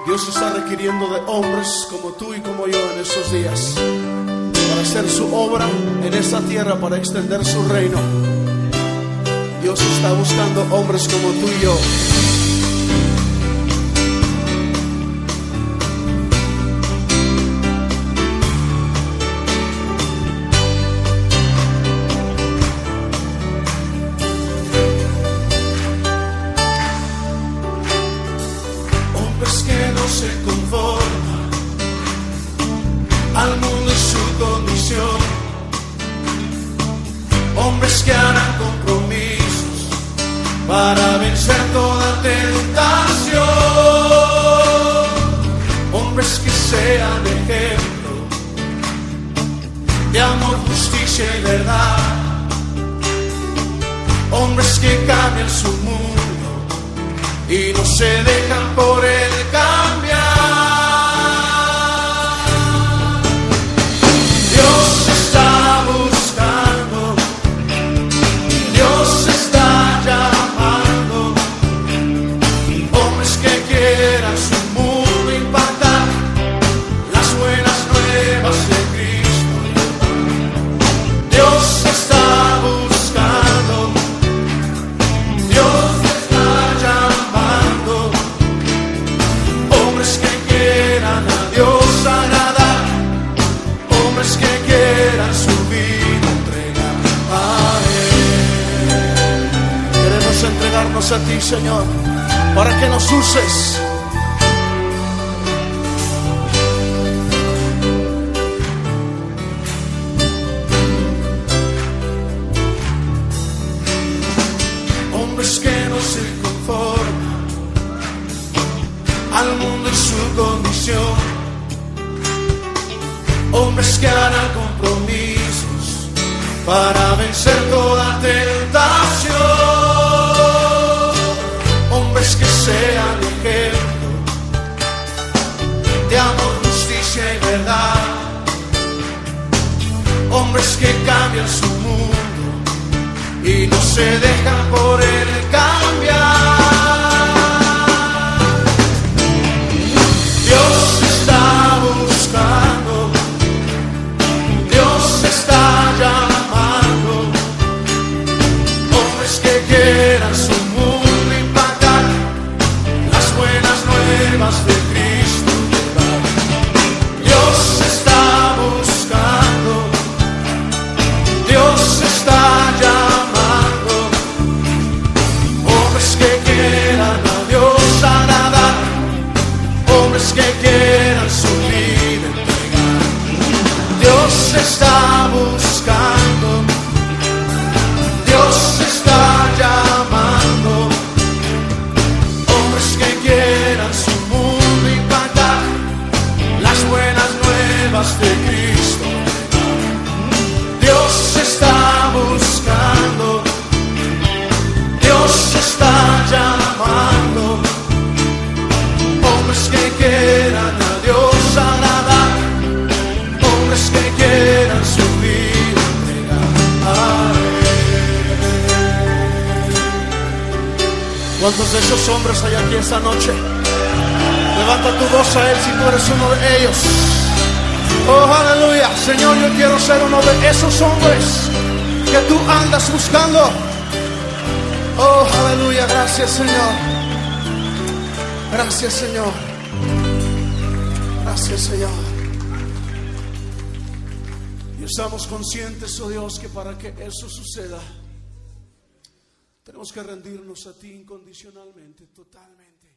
Dios está requiriendo de hombres como tú y como yo en estos días para hacer su obra en esta tierra, para extender su reino. Dios está buscando hombres como tú y yo. Que no se conforman al mundo y su condición, hombres que harán compromisos para vencer toda tentación, hombres que sean ejemplo de amor, justicia y verdad, hombres que cambian su mundo y no se dejan por él cambiar. Dios está buscando, Dios está llamando hombres que quieran su mundo impactar, las buenas nuevas de Cristo. Dios está buscando, Dios entregarnos a ti, Señor, para que nos uses. Hombres que no se conforman al mundo y su condición, hombres que harán compromisos para vencer toda tentación, hombres que sean ejemplo de amor, justicia y verdad, hombres que cambian su mundo y no se dejan por él cambiar. Dios está buscando, Dios está llamando hombres que quieran su mundo impactar, las buenas nuevas de Cristo llevar. Dios está buscando, Dios está llamando hombres que quieran a Dios agradar, hombres que quieran su vida entregar. Dios está buscando, Dios está llamando hombres que quieran su mundo impactar, las buenas nuevas de Cristo. Dios está buscando, Dios está llamando hombres que quieran a Dios agradar, hombres que quieran su vida entregar a Él. ¿Cuántos de esos hombres hay aquí esta noche? Levanta tu voz a Él si tú eres uno de ellos. Oh, aleluya. Señor, yo quiero ser uno de esos hombres que tú andas buscando. Oh, aleluya. Gracias, Señor. Gracias, Señor. Gracias, Señor. Y estamos conscientes, oh Dios, que para que eso suceda tenemos que rendirnos a ti incondicionalmente, totalmente.